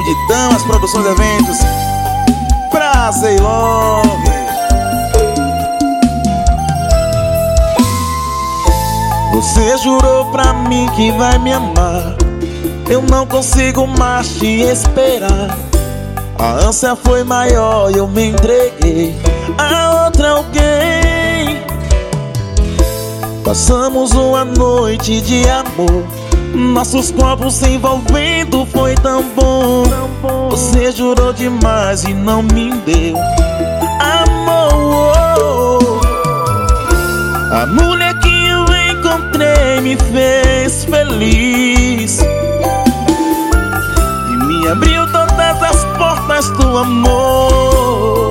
de Damas Produções e Eventos, Prazer e Love. Você jurou pra mim que vai me amar, eu não consigo mais te esperar. A ânsia foi maior e eu me entreguei a outra alguém. Passamos uma noite de amor, nossos corpos se envolvendo, foi tão bom. Você jurou demais e não me deu amor. A mulher que eu encontrei me fez feliz e me abriu todas as portas do amor.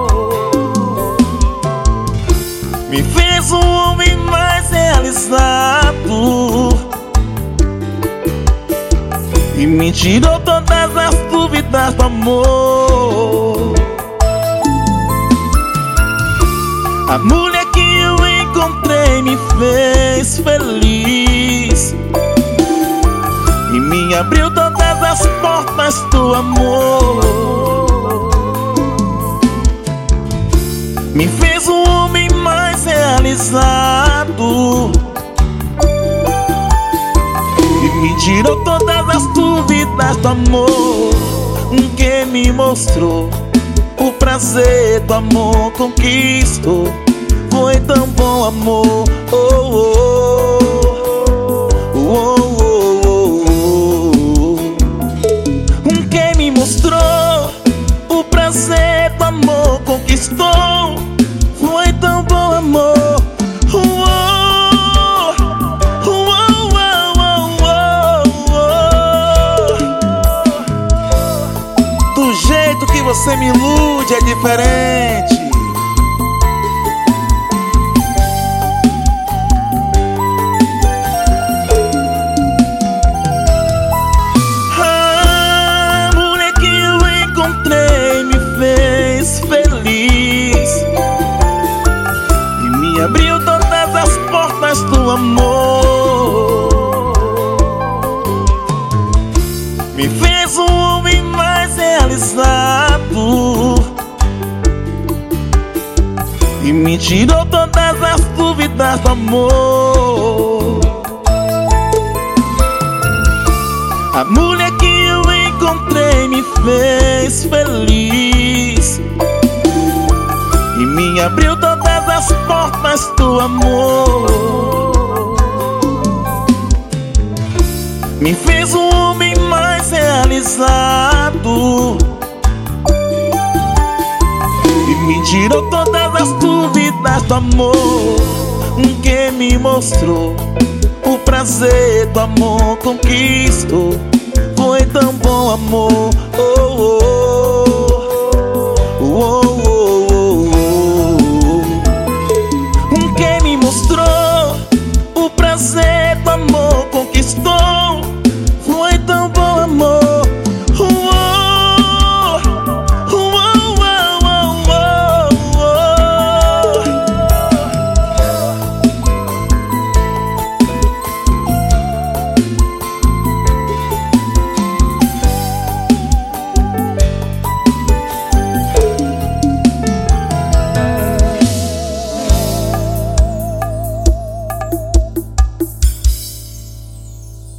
Me fez um homem mais realizado e me tirou todas as dúvidas do amor. A mulher que eu encontrei me fez feliz e me abriu todas as portas do amor. Me fez um homem mais realizado e me tirou todas as dúvidas do amor. Que me mostrou o prazer do amor, conquistou. Foi tão bom, amor. Que me mostrou o prazer do amor, conquistou. Foi tão bom, amor. Do jeito que você me ilude é diferente. A mulher que eu encontrei me fez feliz e me abriu todas as portas do amor. Me fez um homem mais realizado e me tirou todas as dúvidas do amor. A mulher que eu encontrei me fez feliz e me abriu todas as portas do amor. Me fez um homem mais realizado e me tirou todas as dúvidas do amor. Que me mostrou o prazer do amor, conquistou. Foi tão bom, amor.